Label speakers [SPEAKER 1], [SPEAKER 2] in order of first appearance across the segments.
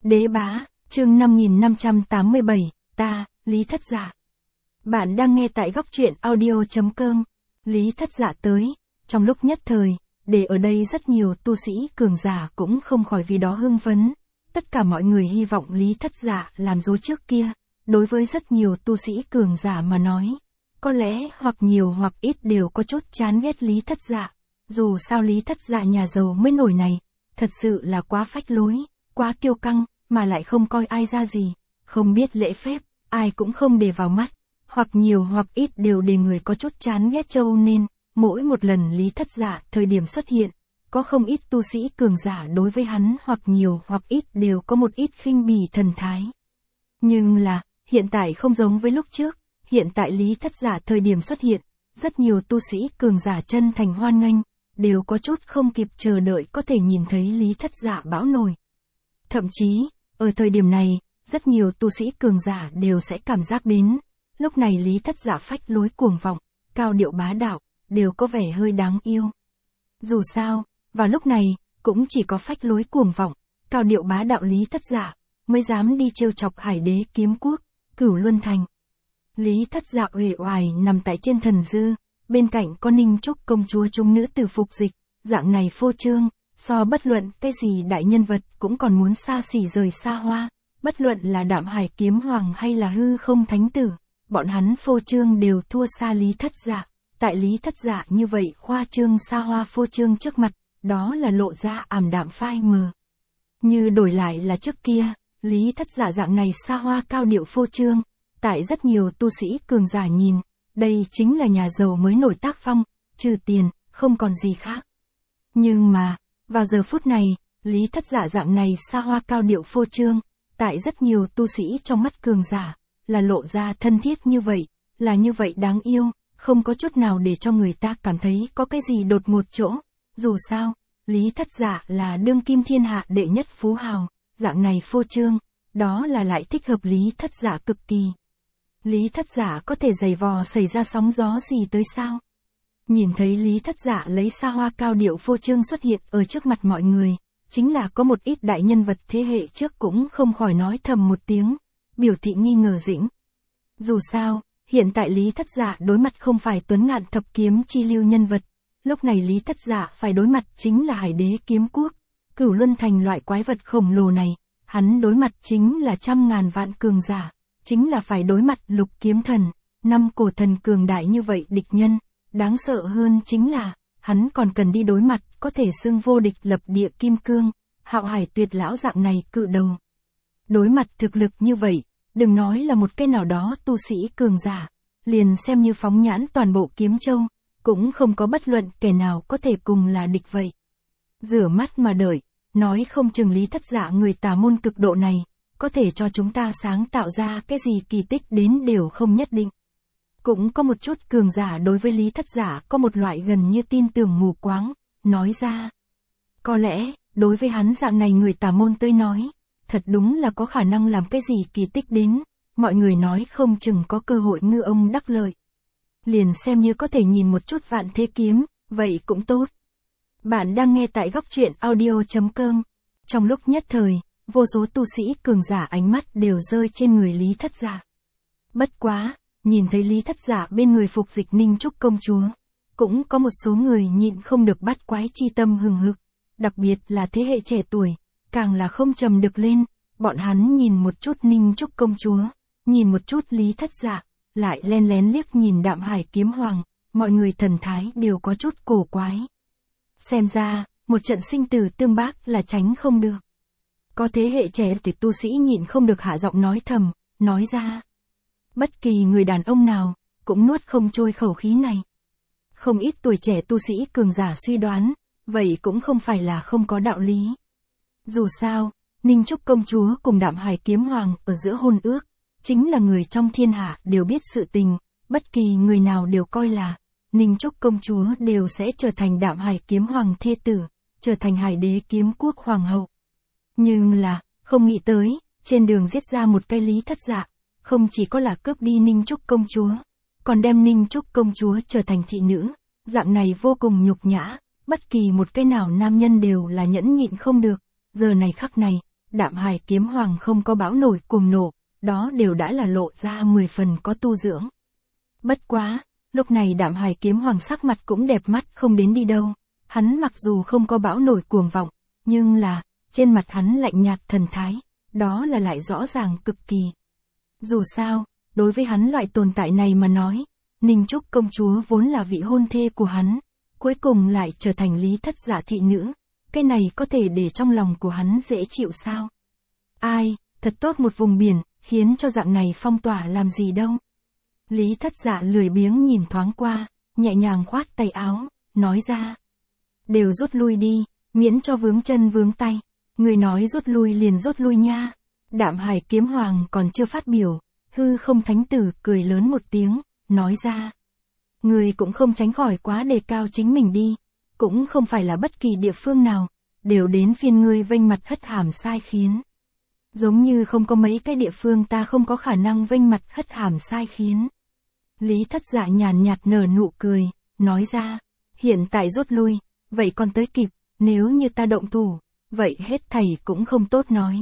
[SPEAKER 1] Đế bá, chương 5587, ta, Lý Thất Dạ. Bạn đang nghe tại góc truyện audio.com. Lý Thất Dạ tới, trong lúc nhất thời, để ở đây rất nhiều tu sĩ cường giả cũng không khỏi vì đó hưng phấn. Tất cả mọi người hy vọng Lý Thất Dạ làm dối trước kia, đối với rất nhiều tu sĩ cường giả mà nói. Có lẽ hoặc nhiều hoặc ít đều có chút chán ghét Lý Thất Dạ. Dù sao Lý Thất Dạ nhà giàu mới nổi này, thật sự là quá phách lối, quá kiêu căng, mà lại không coi ai ra gì, không biết lễ phép, ai cũng không để vào mắt, hoặc nhiều hoặc ít đều để người có chút chán ghét cho nên, mỗi một lần Lý Thất Dạ thời điểm xuất hiện, có không ít tu sĩ cường giả đối với hắn hoặc nhiều hoặc ít đều có một ít khinh bỉ thần thái. Nhưng là, hiện tại không giống với lúc trước, hiện tại Lý Thất Dạ thời điểm xuất hiện, rất nhiều tu sĩ cường giả chân thành hoan nghênh, đều có chút không kịp chờ đợi có thể nhìn thấy Lý Thất Dạ bão nổi. Thậm chí, ở thời điểm này, rất nhiều tu sĩ cường giả đều sẽ cảm giác đến, lúc này Lý Thất Dạ phách lối cuồng vọng, cao điệu bá đạo, đều có vẻ hơi đáng yêu. Dù sao, vào lúc này, cũng chỉ có phách lối cuồng vọng, cao điệu bá đạo Lý Thất Dạ, mới dám đi trêu chọc Hải Đế Kiếm Quốc, Cửu Luân Thành. Lý Thất Dạ uể oải nằm tại trên thần dư, bên cạnh có Ninh Trúc công chúa chúng nữ tử phục dịch, dạng này phô trương, so bất luận cái gì đại nhân vật cũng còn muốn xa xỉ rời xa hoa, bất luận là Đạm Hải Kiếm Hoàng hay là Hư Không Thánh Tử, bọn hắn phô trương đều thua xa Lý Thất Dạ. Tại Lý Thất Dạ như vậy khoa trương xa hoa phô trương trước mặt, đó là lộ ra ảm đạm phai mờ. Như đổi lại là trước kia, Lý Thất Dạ dạng này xa hoa cao điệu phô trương, tại rất nhiều tu sĩ cường giả nhìn, đây chính là nhà giàu mới nổi tác phong, trừ tiền, không còn gì khác. Nhưng mà, vào giờ phút này, Lý Thất Dạ dạng này xa hoa cao điệu phô trương, tại rất nhiều tu sĩ trong mắt cường giả, là lộ ra thân thiết như vậy, là như vậy đáng yêu, không có chút nào để cho người ta cảm thấy có cái gì đột ngột chỗ. Dù sao, Lý Thất Dạ là đương kim thiên hạ đệ nhất phú hào, dạng này phô trương, đó là lại thích hợp Lý Thất Dạ cực kỳ. Lý Thất Dạ có thể giày vò xảy ra sóng gió gì tới sao? Nhìn thấy Lý Thất Dạ lấy xa hoa cao điệu phô trương xuất hiện ở trước mặt mọi người, chính là có một ít đại nhân vật thế hệ trước cũng không khỏi nói thầm một tiếng, biểu thị nghi ngờ dĩnh. Dù sao, hiện tại Lý Thất Dạ đối mặt không phải Tuấn Ngạn thập kiếm chi lưu nhân vật, lúc này Lý Thất Dạ phải đối mặt chính là Hải Đế Kiếm Quốc, Cửu Luân Thành loại quái vật khổng lồ này, hắn đối mặt chính là trăm ngàn vạn cường giả, chính là phải đối mặt Lục Kiếm Thần, năm cổ thần cường đại như vậy địch nhân. Đáng sợ hơn chính là, hắn còn cần đi đối mặt, có thể xưng vô địch lập địa kim cương, Hạo Hải Tuyệt lão dạng này cự đầu. Đối mặt thực lực như vậy, đừng nói là một cái nào đó tu sĩ cường giả, liền xem như phóng nhãn toàn bộ Kiếm Châu, cũng không có bất luận kẻ nào có thể cùng là địch vậy. Rửa mắt mà đợi, nói không chừng Lý Thất Dạ người tà môn cực độ này, có thể cho chúng ta sáng tạo ra cái gì kỳ tích đến đều không nhất định. Cũng có một chút cường giả đối với Lý Thất Dạ có một loại gần như tin tưởng mù quáng, nói ra. Có lẽ, đối với hắn dạng này người tà môn tới nói, thật đúng là có khả năng làm cái gì kỳ tích đến, mọi người nói không chừng có cơ hội ngư ông đắc lợi. Liền xem như có thể nhìn một chút Vạn Thế Kiếm, vậy cũng tốt. Bạn đang nghe tại góc truyện audio.com. Trong lúc nhất thời, vô số tu sĩ cường giả ánh mắt đều rơi trên người Lý Thất Dạ. Bất quá, nhìn thấy Lý Thất Dạ bên người phục dịch Ninh Trúc công chúa, cũng có một số người nhịn không được bắt quái chi tâm hừng hực, đặc biệt là thế hệ trẻ tuổi, càng là không trầm được lên, bọn hắn nhìn một chút Ninh Trúc công chúa, nhìn một chút Lý Thất Dạ, lại len lén liếc nhìn Đạm Hải Kiếm Hoàng, mọi người thần thái đều có chút cổ quái. Xem ra, một trận sinh tử tương bác là tránh không được. Có thế hệ trẻ thì tu sĩ nhịn không được hạ giọng nói thầm, nói ra. Bất kỳ người đàn ông nào, cũng nuốt không trôi khẩu khí này. Không ít tuổi trẻ tu sĩ cường giả suy đoán, vậy cũng không phải là không có đạo lý. Dù sao, Ninh Trúc công chúa cùng Đạm Hải Kiếm Hoàng ở giữa hôn ước, chính là người trong thiên hạ đều biết sự tình, bất kỳ người nào đều coi là, Ninh Trúc công chúa đều sẽ trở thành Đạm Hải Kiếm Hoàng thê tử, trở thành Hải Đế Kiếm Quốc Hoàng hậu. Nhưng là, không nghĩ tới, trên đường giết ra một cái Lý Thất Dạ, không chỉ có là cướp đi Ninh Trúc công chúa, còn đem Ninh Trúc công chúa trở thành thị nữ, dạng này vô cùng nhục nhã, bất kỳ một cái nào nam nhân đều là nhẫn nhịn không được, giờ này khắc này, Đạm Hải kiếm hoàng không có bão nổi cuồng nộ, đó đều đã là lộ ra 10 phần có tu dưỡng. Bất quá, lúc này Đạm Hải kiếm hoàng sắc mặt cũng đẹp mắt không đến đi đâu, hắn mặc dù không có bão nổi cuồng vọng, nhưng là, trên mặt hắn lạnh nhạt thần thái, đó là lại rõ ràng cực kỳ. Dù sao, đối với hắn loại tồn tại này mà nói, Ninh Trúc công chúa vốn là vị hôn thê của hắn, cuối cùng lại trở thành Lý Thất Dạ thị nữ, cái này có thể để trong lòng của hắn dễ chịu sao? Ai, thật tốt một vùng biển, khiến cho dạng này phong tỏa làm gì đâu. Lý Thất Dạ lười biếng nhìn thoáng qua, nhẹ nhàng khoát tay áo, nói ra. Đều rút lui đi, miễn cho vướng chân vướng tay. Người nói rút lui liền rút lui nha. Đạm Hải kiếm hoàng còn chưa phát biểu, hư không thánh tử cười lớn một tiếng, nói ra. Người cũng không tránh khỏi quá đề cao chính mình đi, cũng không phải là bất kỳ địa phương nào, đều đến phiên ngươi vênh mặt hất hàm sai khiến. Giống như không có mấy cái địa phương ta không có khả năng vênh mặt hất hàm sai khiến. Lý Thất Dạ nhàn nhạt nở nụ cười, nói ra, hiện tại rút lui, vậy còn tới kịp, nếu như ta động thủ, vậy hết thảy cũng không tốt nói.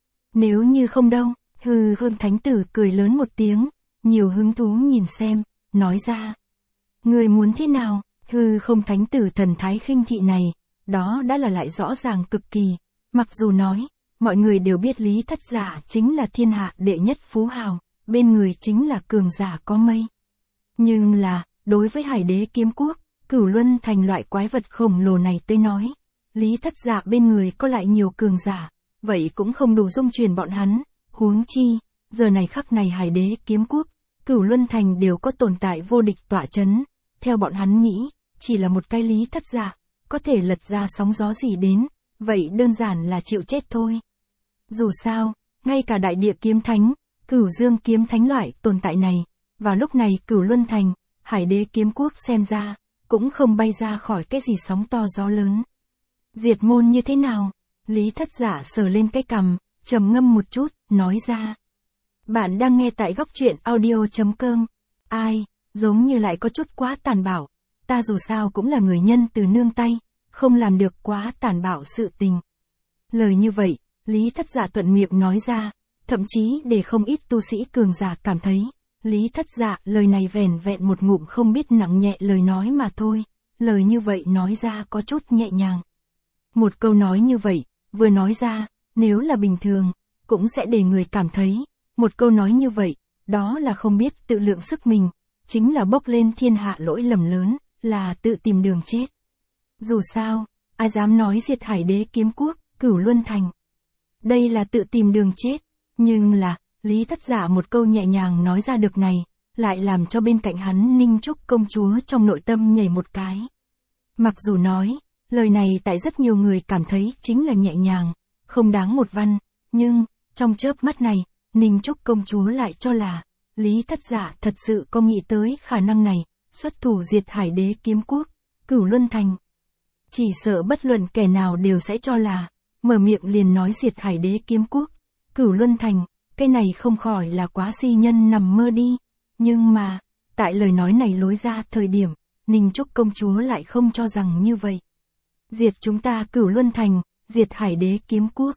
[SPEAKER 1] Nếu như không đâu, hư không thánh tử cười lớn một tiếng, nhiều hứng thú nhìn xem, nói ra. Người muốn thế nào, hư không thánh tử thần thái khinh thị này, đó đã là lại rõ ràng cực kỳ, mặc dù nói, mọi người đều biết Lý Thất Dạ chính là thiên hạ đệ nhất phú hào, bên người chính là cường giả có mây. Nhưng là, đối với Hải Đế kiếm quốc, Cửu Luân Thành loại quái vật khổng lồ này tới nói, Lý Thất Dạ bên người có lại nhiều cường giả, vậy cũng không đủ dung truyền bọn hắn, huống chi, giờ này khắc này Hải Đế kiếm quốc, Cửu Luân Thành đều có tồn tại vô địch tọa chấn, theo bọn hắn nghĩ, chỉ là một cái Lý Thất Dạ, có thể lật ra sóng gió gì đến, vậy đơn giản là chịu chết thôi. Dù sao, ngay cả đại địa kiếm thánh, Cửu Dương kiếm thánh loại tồn tại này, vào lúc này Cửu Luân Thành, Hải Đế kiếm quốc xem ra, cũng không bay ra khỏi cái gì sóng to gió lớn. Diệt môn như thế nào? Lý Thất Dạ sờ lên cái cằm, trầm ngâm một chút, nói ra. Bạn đang nghe tại góc truyện audio.com. Ai, giống như lại có chút quá tàn bạo. Ta dù sao cũng là người nhân từ nương tay, không làm được quá tàn bạo sự tình. Lời như vậy, Lý Thất Dạ thuận miệng nói ra, thậm chí để không ít tu sĩ cường giả cảm thấy, Lý Thất Dạ lời này vẻn vẹn một ngụm không biết nặng nhẹ lời nói mà thôi, lời như vậy nói ra có chút nhẹ nhàng. Một câu nói như vậy, vừa nói ra, nếu là bình thường, cũng sẽ để người cảm thấy, một câu nói như vậy, đó là không biết tự lượng sức mình, chính là bốc lên thiên hạ lỗi lầm lớn, là tự tìm đường chết. Dù sao, ai dám nói diệt Hải Đế kiếm quốc, Cửu Luân Thành. Đây là tự tìm đường chết, nhưng là, Lý Thất Dạ một câu nhẹ nhàng nói ra được này, lại làm cho bên cạnh hắn Ninh Trúc công chúa trong nội tâm nhảy một cái. Mặc dù nói, lời này tại rất nhiều người cảm thấy chính là nhẹ nhàng, không đáng một văn, nhưng, trong chớp mắt này, Ninh Trúc công chúa lại cho là, Lý Thất Dạ thật sự có nghĩ tới khả năng này, xuất thủ diệt Hải Đế kiếm quốc, Cửu Luân Thành. Chỉ sợ bất luận kẻ nào đều sẽ cho là, mở miệng liền nói diệt Hải Đế kiếm quốc, Cửu Luân Thành, cái này không khỏi là quá si nhân nằm mơ đi. Nhưng mà, tại lời nói này lối ra thời điểm, Ninh Trúc công chúa lại không cho rằng như vậy. Diệt chúng ta Cửu Luân Thành, diệt Hải Đế kiếm quốc.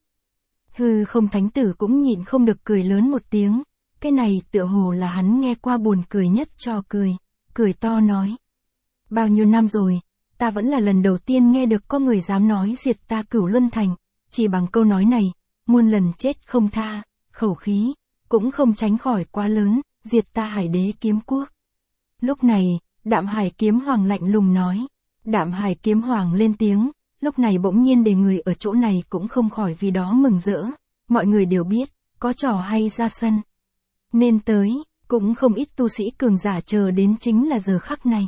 [SPEAKER 1] Hư không thánh tử cũng nhịn không được cười lớn một tiếng, cái này tựa hồ là hắn nghe qua buồn cười nhất cho cười to nói. Bao nhiêu năm rồi, ta vẫn là lần đầu tiên nghe được có người dám nói diệt ta Cửu Luân Thành, chỉ bằng câu nói này, muôn lần chết không tha, khẩu khí, cũng không tránh khỏi quá lớn, diệt ta Hải Đế kiếm quốc. Lúc này, Đạm Hải kiếm hoàng lạnh lùng nói, Đạm Hải kiếm hoàng lên tiếng, lúc này bỗng nhiên để người ở chỗ này cũng không khỏi vì đó mừng rỡ, mọi người đều biết, có trò hay ra sân. Nên tới, cũng không ít tu sĩ cường giả chờ đến chính là giờ khắc này.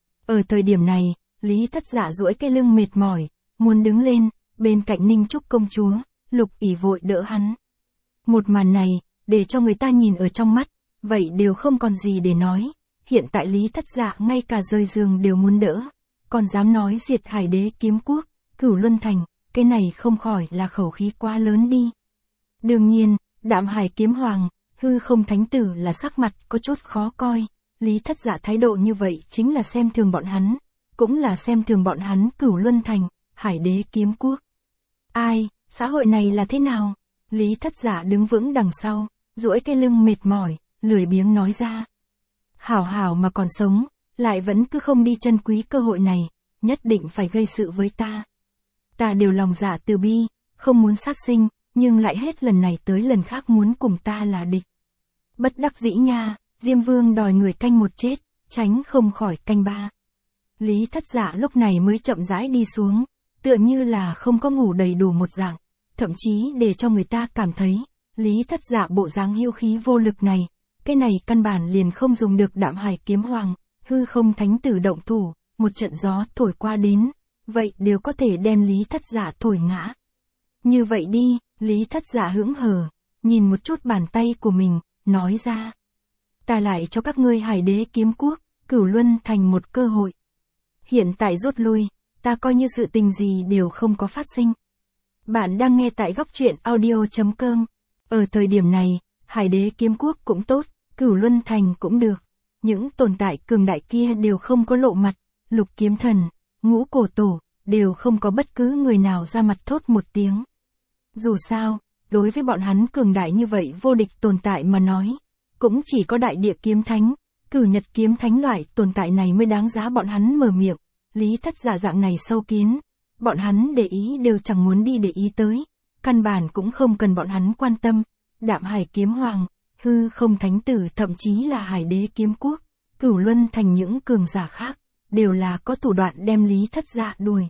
[SPEAKER 1] Ở thời điểm này, Lý Thất Dạ duỗi cái lưng mệt mỏi, muốn đứng lên, bên cạnh Ninh Trúc công chúa, Lục Ỷ vội đỡ hắn. Một màn này, để cho người ta nhìn ở trong mắt, vậy đều không còn gì để nói. Hiện tại Lý Thất Dạ ngay cả rơi giường đều muốn đỡ, còn dám nói diệt Hải Đế kiếm quốc, Cửu Luân Thành, cái này không khỏi là khẩu khí quá lớn đi. Đương nhiên, Đạm Hải kiếm hoàng, hư không thánh tử là sắc mặt có chút khó coi, Lý Thất Dạ thái độ như vậy chính là xem thường bọn hắn, cũng là xem thường bọn hắn Cửu Luân Thành, Hải Đế kiếm quốc. Ai, xã hội này là thế nào? Lý Thất Dạ đứng vững đằng sau, duỗi cái lưng mệt mỏi, lười biếng nói ra. Hảo hảo mà còn sống, lại vẫn cứ không đi trân quý cơ hội này, nhất định phải gây sự với ta. Ta đều lòng dạ từ bi, không muốn sát sinh, nhưng lại hết lần này tới lần khác muốn cùng ta là địch. Bất đắc dĩ nha, Diêm Vương đòi người canh một chết, tránh không khỏi canh ba. Lý Thất Dạ lúc này mới chậm rãi đi xuống, tựa như là không có ngủ đầy đủ một dạng, thậm chí để cho người ta cảm thấy, Lý Thất Dạ bộ dáng hiu khí vô lực này, cái này căn bản liền không dùng được Đạm Hải Kiếm Hoàng, hư không thánh tử động thủ, một trận gió thổi qua đến, vậy đều có thể đem Lý Thất Dạ thổi ngã. Như vậy đi, Lý Thất Dạ hững hờ, nhìn một chút bàn tay của mình, nói ra. Ta lại cho các ngươi Hải Đế Kiếm Quốc, Cửu Luân thành một cơ hội. Hiện tại rút lui, ta coi như sự tình gì đều không có phát sinh. Bạn đang nghe tại góc truyện audio.com. Ở thời điểm này, Hải Đế Kiếm Quốc cũng tốt, Cửu Luân thành cũng được. Những tồn tại cường đại kia đều không có lộ mặt, Lục Kiếm Thần, Ngũ Cổ Tổ, đều không có bất cứ người nào ra mặt thốt một tiếng. Dù sao, đối với bọn hắn cường đại như vậy vô địch tồn tại mà nói, cũng chỉ có Đại Địa Kiếm Thánh, Cửu Nhật Kiếm Thánh loại tồn tại này mới đáng giá bọn hắn mở miệng. Lý Thất Dạ dạng này sâu kiến, bọn hắn để ý đều chẳng muốn đi để ý tới, căn bản cũng không cần bọn hắn quan tâm. Đạm Hải Kiếm Hoàng, hư không thánh tử thậm chí là Hải Đế Kiếm Quốc, Cửu Luân thành những cường giả khác, đều là có thủ đoạn đem Lý Thất Dạ đuổi.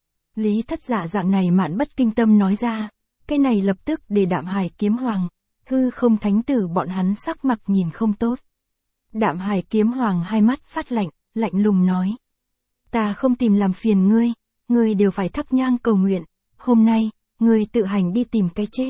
[SPEAKER 1] Lý Thất Dạ dạng này mạn bất kinh tâm nói ra, cái này lập tức để Đạm Hải Kiếm Hoàng, hư không thánh tử bọn hắn sắc mặt nhìn không tốt. Đạm Hải Kiếm Hoàng hai mắt phát lạnh, lạnh lùng nói. Ta không tìm làm phiền ngươi đều phải thắp nhang cầu nguyện, hôm nay, ngươi tự hành đi tìm cái chết.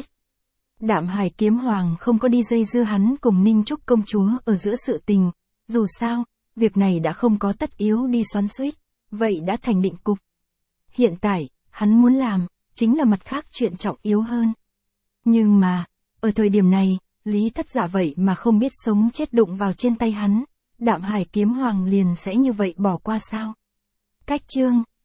[SPEAKER 1] Đạm Hải Kiếm Hoàng không có đi dây dưa hắn cùng Ninh Trúc công chúa ở giữa sự tình, dù sao, việc này đã không có tất yếu đi xoắn xuýt, vậy đã thành định cục. Hiện tại, hắn muốn làm, chính là mặt khác chuyện trọng yếu hơn. Nhưng mà, ở thời điểm này, Lý Thất Dạ vậy mà không biết sống chết đụng vào trên tay hắn, Đạm Hải Kiếm Hoàng liền sẽ như vậy bỏ qua sao? Cách chương